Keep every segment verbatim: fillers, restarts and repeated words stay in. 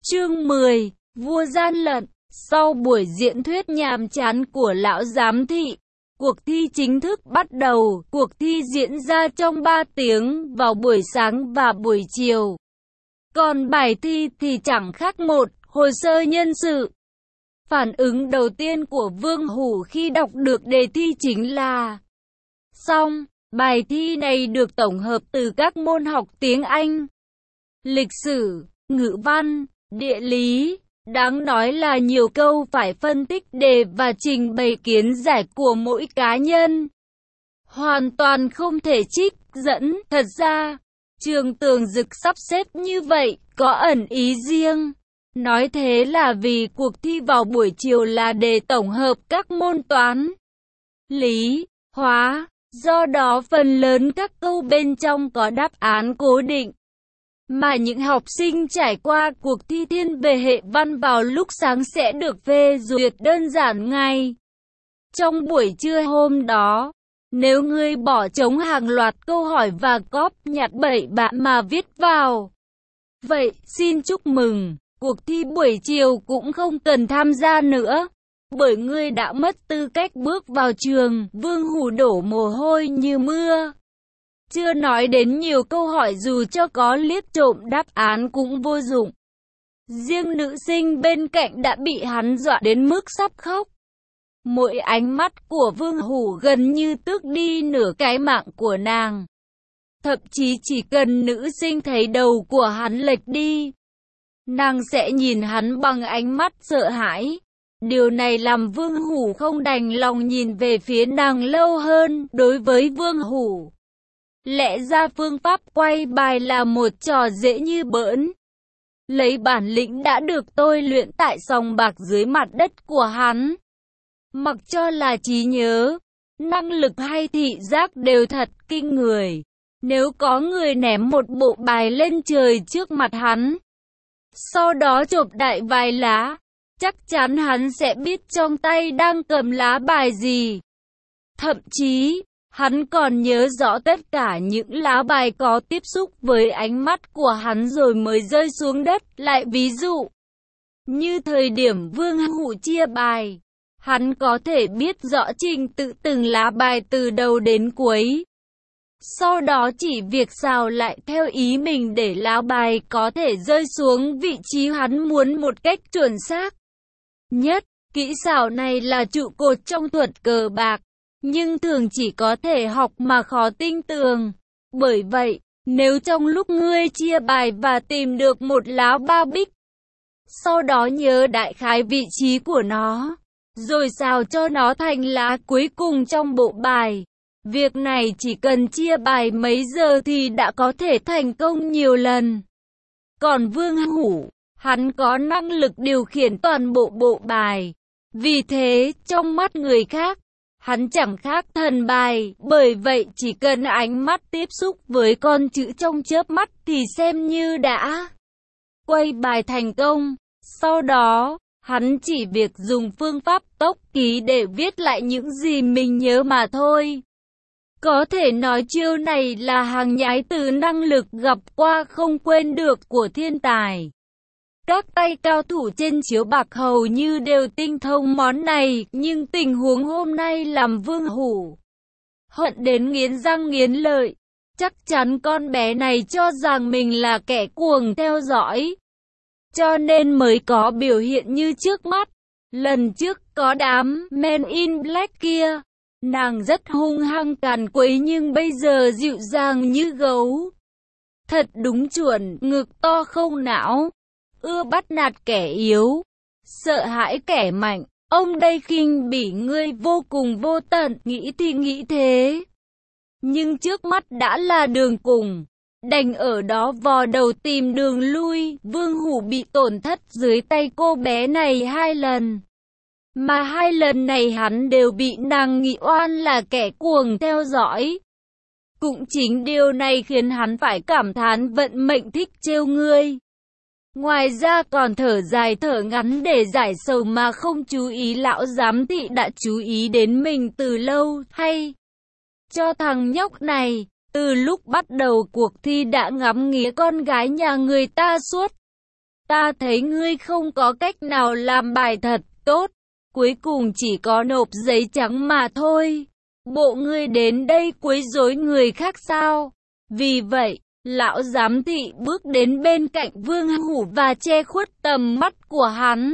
Chương mười, Vua gian lận. Sau buổi diễn thuyết nhàm chán của lão giám thị, cuộc thi chính thức bắt đầu. Cuộc thi diễn ra trong ba tiếng, vào buổi sáng và buổi chiều. Còn bài thi thì chẳng khác một, hồ sơ nhân sự. Phản ứng đầu tiên của Vương Hủ khi đọc được đề thi chính là: xong, bài thi này được tổng hợp từ các môn học tiếng Anh, lịch sử, ngữ văn, địa lý. Đáng nói là nhiều câu phải phân tích đề và trình bày kiến giải của mỗi cá nhân. Hoàn toàn không thể trích dẫn. Thật ra, Trường Tường Dực sắp xếp như vậy có ẩn ý riêng. Nói thế là vì cuộc thi vào buổi chiều là để tổng hợp các môn toán, lý, hóa. Do đó phần lớn các câu bên trong có đáp án cố định, mà những học sinh trải qua cuộc thi thiên về hệ văn vào lúc sáng sẽ được phê duyệt đơn giản ngay trong buổi trưa hôm đó. Nếu ngươi bỏ trống hàng loạt câu hỏi và cóp nhặt bậy bạ mà viết vào, vậy xin chúc mừng, cuộc thi buổi chiều cũng không cần tham gia nữa, bởi ngươi đã mất tư cách bước vào trường. Vương Hủ đổ mồ hôi như mưa. Chưa nói đến nhiều câu hỏi dù cho có liếc trộm đáp án cũng vô dụng. Riêng nữ sinh bên cạnh đã bị hắn dọa đến mức sắp khóc. Mỗi ánh mắt của Vương Hủ gần như tước đi nửa cái mạng của nàng. Thậm chí chỉ cần nữ sinh thấy đầu của hắn lệch đi, nàng sẽ nhìn hắn bằng ánh mắt sợ hãi. Điều này làm Vương Hủ không đành lòng nhìn về phía nàng lâu hơn. Đối với Vương Hủ, lẽ ra phương pháp quay bài là một trò dễ như bỡn. Lấy bản lĩnh đã được tôi luyện tại sòng bạc dưới mặt đất của hắn, mặc cho là trí nhớ, năng lực hay thị giác đều thật kinh người. Nếu có người ném một bộ bài lên trời trước mặt hắn, sau đó chộp đại vài lá, chắc chắn hắn sẽ biết trong tay đang cầm lá bài gì. Thậm chí, hắn còn nhớ rõ tất cả những lá bài có tiếp xúc với ánh mắt của hắn rồi mới rơi xuống đất. Lại ví dụ, như thời điểm Vương Hủ chia bài, hắn có thể biết rõ trình tự từng lá bài từ đầu đến cuối. Sau đó chỉ việc xào lại theo ý mình để lá bài có thể rơi xuống vị trí hắn muốn một cách chuẩn xác nhất. Kỹ xảo này là trụ cột trong thuật cờ bạc, nhưng thường chỉ có thể học mà khó tinh tường. Bởi vậy, nếu trong lúc ngươi chia bài và tìm được một lá ba bích, sau đó nhớ đại khái vị trí của nó, rồi xào cho nó thành lá cuối cùng trong bộ bài, việc này chỉ cần chia bài mấy giờ thì đã có thể thành công nhiều lần. Còn Vương Hủ, hắn có năng lực điều khiển toàn bộ bộ bài. Vì thế, trong mắt người khác, hắn chẳng khác thần bài. Bởi vậy chỉ cần ánh mắt tiếp xúc với con chữ trong chớp mắt thì xem như đã quay bài thành công. Sau đó, hắn chỉ việc dùng phương pháp tốc ký để viết lại những gì mình nhớ mà thôi. Có thể nói chiêu này là hàng nhái từ năng lực gặp qua không quên được của thiên tài. Các tay cao thủ trên chiếu bạc hầu như đều tinh thông món này, nhưng tình huống hôm nay làm Vương Hủ hận đến nghiến răng nghiến lợi. Chắc chắn con bé này cho rằng mình là kẻ cuồng theo dõi, cho nên mới có biểu hiện như trước mắt. Lần trước có đám Men in Black kia, nàng rất hung hăng càn quấy nhưng bây giờ dịu dàng như gấu. Thật đúng chuẩn, ngực to không não, ưa bắt nạt kẻ yếu, sợ hãi kẻ mạnh. Ông đây khinh bỉ ngươi vô cùng vô tận. Nghĩ thì nghĩ thế, nhưng trước mắt đã là đường cùng, đành ở đó vò đầu tìm đường lui. Vương Hủ bị tổn thất dưới tay cô bé này hai lần, mà hai lần này hắn đều bị nàng nghị oan là kẻ cuồng theo dõi. Cũng chính điều này khiến hắn phải cảm thán vận mệnh thích trêu ngươi. Ngoài ra còn thở dài thở ngắn để giải sầu mà không chú ý lão giám thị đã chú ý đến mình từ lâu. Hay cho thằng nhóc này, từ lúc bắt đầu cuộc thi đã ngắm nghía con gái nhà người ta suốt. Ta thấy ngươi không có cách nào làm bài thật tốt, cuối cùng chỉ có nộp giấy trắng mà thôi. Bộ ngươi đến đây quấy rối người khác sao? Vì vậy, lão giám thị bước đến bên cạnh Vương Hủ và che khuất tầm mắt của hắn.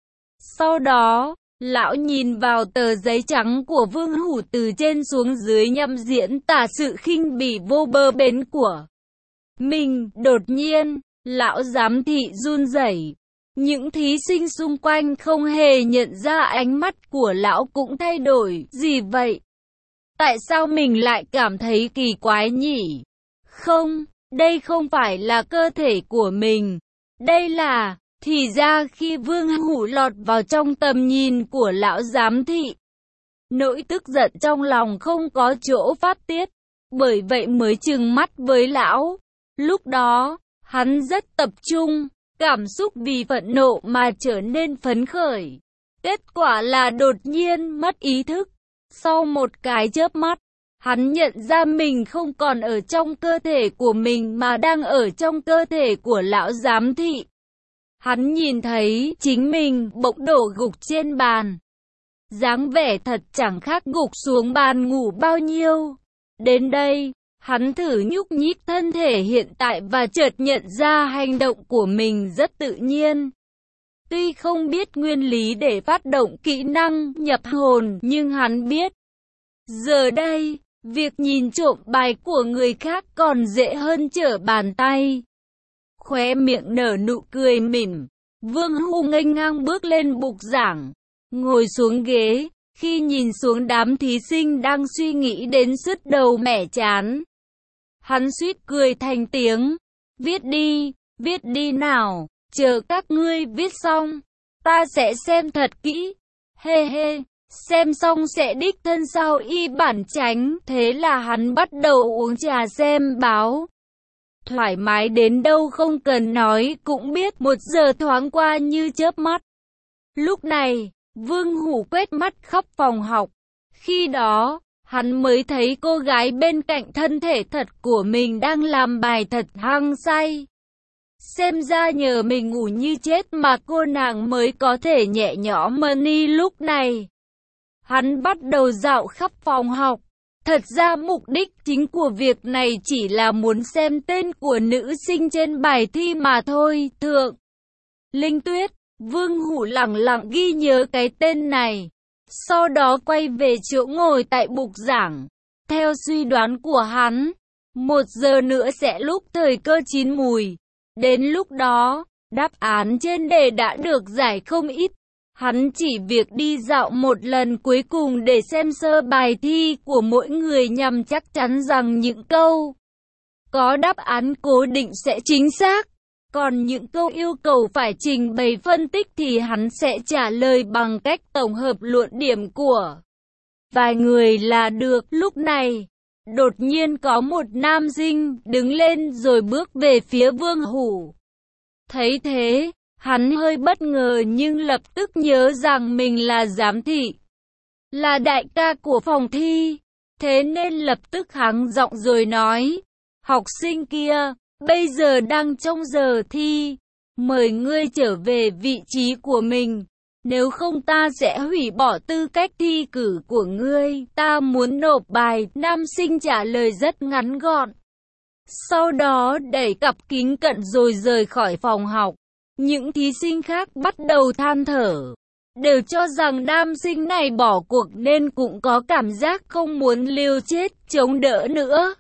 Sau đó, lão nhìn vào tờ giấy trắng của Vương Hủ từ trên xuống dưới nhằm diễn tả sự khinh bỉ vô bờ bến của mình. Đột nhiên, lão giám thị run rẩy. Những thí sinh xung quanh không hề nhận ra ánh mắt của lão cũng thay đổi. Gì vậy? Tại sao mình lại cảm thấy kỳ quái nhỉ? Không, đây không phải là cơ thể của mình. Đây là... Thì ra khi Vương Hủ lọt vào trong tầm nhìn của lão giám thị, nỗi tức giận trong lòng không có chỗ phát tiết, bởi vậy mới trừng mắt với lão. Lúc đó, hắn rất tập trung, cảm xúc vì phẫn nộ mà trở nên phấn khởi. Kết quả là đột nhiên mất ý thức. Sau một cái chớp mắt, hắn nhận ra mình không còn ở trong cơ thể của mình mà đang ở trong cơ thể của lão giám thị. Hắn nhìn thấy chính mình bỗng đổ gục trên bàn. Dáng vẻ thật chẳng khác gục xuống bàn ngủ bao nhiêu. Đến đây, hắn thử nhúc nhích thân thể hiện tại và chợt nhận ra hành động của mình rất tự nhiên. Tuy không biết nguyên lý để phát động kỹ năng nhập hồn, nhưng hắn biết. Giờ đây, việc nhìn trộm bài của người khác còn dễ hơn trở bàn tay. Khóe miệng nở nụ cười mỉm, Vương Hủ nghênh ngang bước lên bục giảng, ngồi xuống ghế, khi nhìn xuống đám thí sinh đang suy nghĩ đến sứt đầu mẻ chán. Hắn suýt cười thành tiếng, viết đi, viết đi nào, chờ các ngươi viết xong, ta sẽ xem thật kỹ, hê hê, xem xong sẽ đích thân sao y bản chánh. Thế là hắn bắt đầu uống trà xem báo. Thoải mái đến đâu không cần nói cũng biết, một giờ thoáng qua như chớp mắt. Lúc này, Vương Hủ quét mắt khắp phòng học. Khi đó, hắn mới thấy cô gái bên cạnh thân thể thật của mình đang làm bài thật hăng say. Xem ra nhờ mình ngủ như chết mà cô nàng mới có thể nhẹ nhõm money lúc này. Hắn bắt đầu dạo khắp phòng học. Thật ra mục đích chính của việc này chỉ là muốn xem tên của nữ sinh trên bài thi mà thôi. Thượng Linh Tuyết. Vương Hủ lẳng lặng ghi nhớ cái tên này. Sau đó quay về chỗ ngồi tại bục giảng. Theo suy đoán của hắn, một giờ nữa sẽ lúc thời cơ chín mùi. Đến lúc đó, đáp án trên đề đã được giải không ít. Hắn chỉ việc đi dạo một lần cuối cùng để xem sơ bài thi của mỗi người nhằm chắc chắn rằng những câu có đáp án cố định sẽ chính xác. Còn những câu yêu cầu phải trình bày phân tích thì hắn sẽ trả lời bằng cách tổng hợp luận điểm của vài người là được. Lúc này, đột nhiên có một nam sinh đứng lên rồi bước về phía Vương Hủ. Thấy thế, hắn hơi bất ngờ nhưng lập tức nhớ rằng mình là giám thị, là đại ca của phòng thi. Thế nên lập tức hắng giọng rồi nói, học sinh kia, bây giờ đang trong giờ thi, mời ngươi trở về vị trí của mình, nếu không ta sẽ hủy bỏ tư cách thi cử của ngươi. Ta muốn nộp bài. Nam sinh trả lời rất ngắn gọn. Sau đó đẩy cặp kính cận rồi rời khỏi phòng học. Những thí sinh khác bắt đầu than thở, đều cho rằng nam sinh này bỏ cuộc nên cũng có cảm giác không muốn liều chết chống đỡ nữa.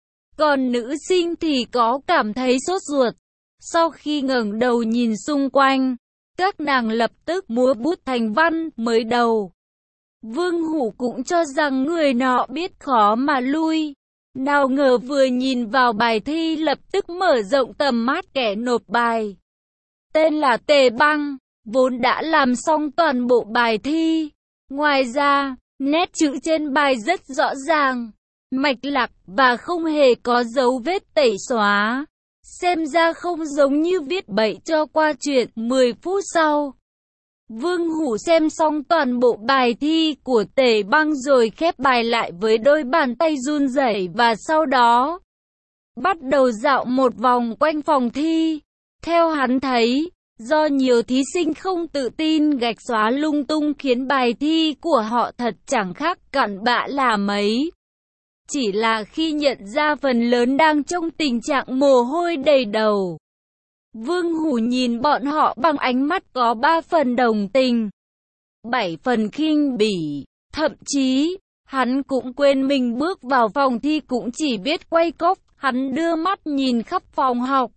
Còn nữ sinh thì có cảm thấy sốt ruột. Sau khi ngẩng đầu nhìn xung quanh, các nàng lập tức múa bút thành văn. Mới đầu, Vương Hủ cũng cho rằng người nọ biết khó mà lui. Nào ngờ vừa nhìn vào bài thi lập tức mở rộng tầm mắt kẻ nộp bài. Tên là Tề Băng, vốn đã làm xong toàn bộ bài thi. Ngoài ra, nét chữ trên bài rất rõ ràng, mạch lạc và không hề có dấu vết tẩy xóa. Xem ra không giống như viết bậy cho qua chuyện. Mười phút sau, Vương Hủ xem xong toàn bộ bài thi của Tề Băng rồi khép bài lại với đôi bàn tay run rẩy và sau đó bắt đầu dạo một vòng quanh phòng thi. Theo hắn thấy, Do nhiều thí sinh không tự tin gạch xóa lung tung khiến bài thi của họ thật chẳng khác cặn bã là mấy. Chỉ là khi nhận ra phần lớn đang trong tình trạng mồ hôi đầy đầu, Vương Hủ nhìn bọn họ bằng ánh mắt có ba phần đồng tình, bảy phần khinh bỉ, thậm chí, hắn cũng quên mình bước vào phòng thi cũng chỉ biết quay cốc, hắn đưa mắt nhìn khắp phòng học.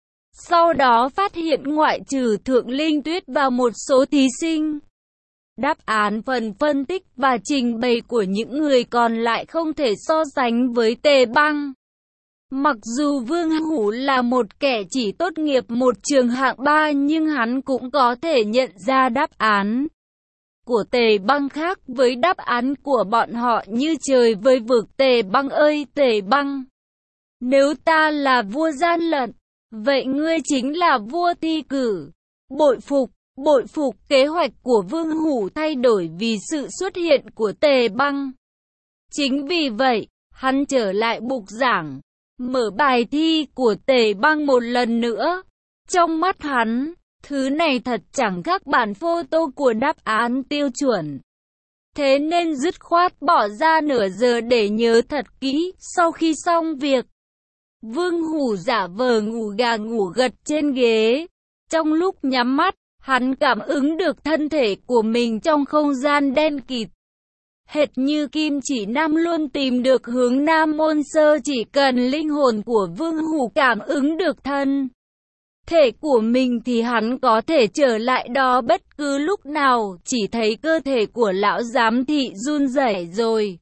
Sau đó phát hiện ngoại trừ Thượng Linh Tuyết và một số thí sinh, đáp án phần phân tích và trình bày của những người còn lại không thể so sánh với Tề Băng. Mặc dù Vương Hủ là một kẻ chỉ tốt nghiệp một trường hạng ba nhưng hắn cũng có thể nhận ra đáp án của Tề Băng khác với đáp án của bọn họ như trời với vực. Tề Băng ơi Tề Băng, nếu ta là vua gian lận, vậy ngươi chính là vua thi cử. Bội phục, bội phục. Kế hoạch của Vương Hủ thay đổi vì sự xuất hiện của Tề Băng. Chính vì vậy, hắn trở lại bục giảng, mở bài thi của Tề Băng một lần nữa. Trong mắt hắn, thứ này thật chẳng khác bản photo của đáp án tiêu chuẩn. Thế nên dứt khoát bỏ ra nửa giờ để nhớ thật kỹ. Sau khi xong việc, Vương Hủ giả vờ ngủ gà ngủ gật trên ghế. Trong lúc nhắm mắt, hắn cảm ứng được thân thể của mình trong không gian đen kịt. Hệt như Kim Chỉ Nam luôn tìm được hướng Nam Môn Sơ, chỉ cần linh hồn của Vương Hủ cảm ứng được thân thể của mình thì hắn có thể trở lại đó bất cứ lúc nào. Chỉ thấy cơ thể của lão giám thị run rẩy rồi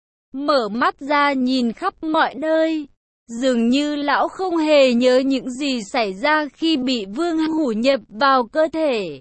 mở mắt ra nhìn khắp mọi nơi. Dường như lão không hề nhớ những gì xảy ra khi bị Vương Hủ nhập vào cơ thể.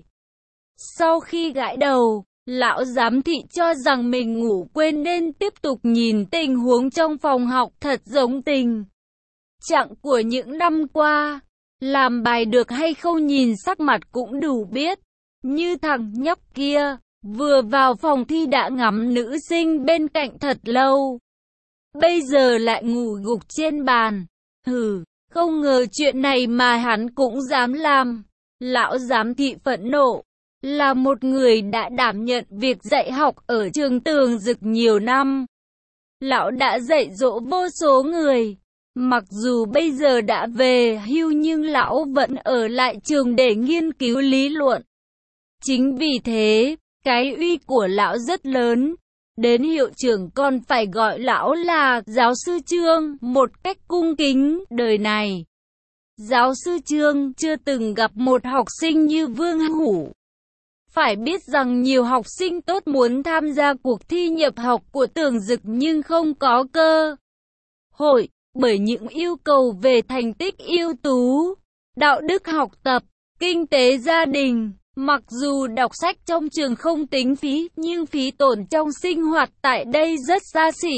Sau khi gãi đầu, lão giám thị cho rằng mình ngủ quên nên tiếp tục nhìn tình huống trong phòng học, thật giống tình trạng của những năm qua. Làm bài được hay không nhìn sắc mặt cũng đủ biết. Như thằng nhóc kia, vừa vào phòng thi đã ngắm nữ sinh bên cạnh thật lâu, bây giờ lại ngủ gục trên bàn. Hừ, không ngờ chuyện này mà hắn cũng dám làm. Lão giám thị phẫn nộ. Là một người đã đảm nhận việc dạy học ở trường Tường Dực nhiều năm, lão đã dạy dỗ vô số người. Mặc dù bây giờ đã về hưu nhưng lão vẫn ở lại trường để nghiên cứu lý luận. Chính vì thế, cái uy của lão rất lớn. Đến hiệu trưởng còn phải gọi lão là giáo sư Trương một cách cung kính. Đời này, giáo sư Trương chưa từng gặp một học sinh như Vương Hủ. Phải biết rằng nhiều học sinh tốt muốn tham gia cuộc thi nhập học của Tường Dực nhưng không có cơ hội, bởi những yêu cầu về thành tích ưu tú, đạo đức học tập, kinh tế gia đình. Mặc dù đọc sách trong trường không tính phí, nhưng phí tổn trong sinh hoạt tại đây rất xa xỉ.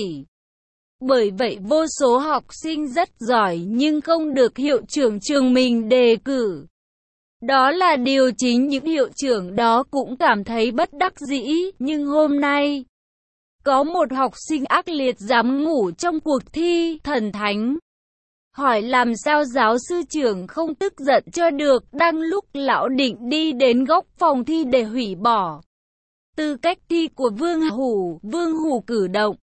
Bởi vậy vô số học sinh rất giỏi nhưng không được hiệu trưởng trường mình đề cử. Đó là điều chính những hiệu trưởng đó cũng cảm thấy bất đắc dĩ. Nhưng hôm nay, có một học sinh ác liệt dám ngủ trong cuộc thi thần thánh. Hỏi làm sao giáo sư trưởng không tức giận cho được. Đang lúc lão định đi đến góc phòng thi để hủy bỏ tư cách thi của Vương Hủ, Vương Hủ cử động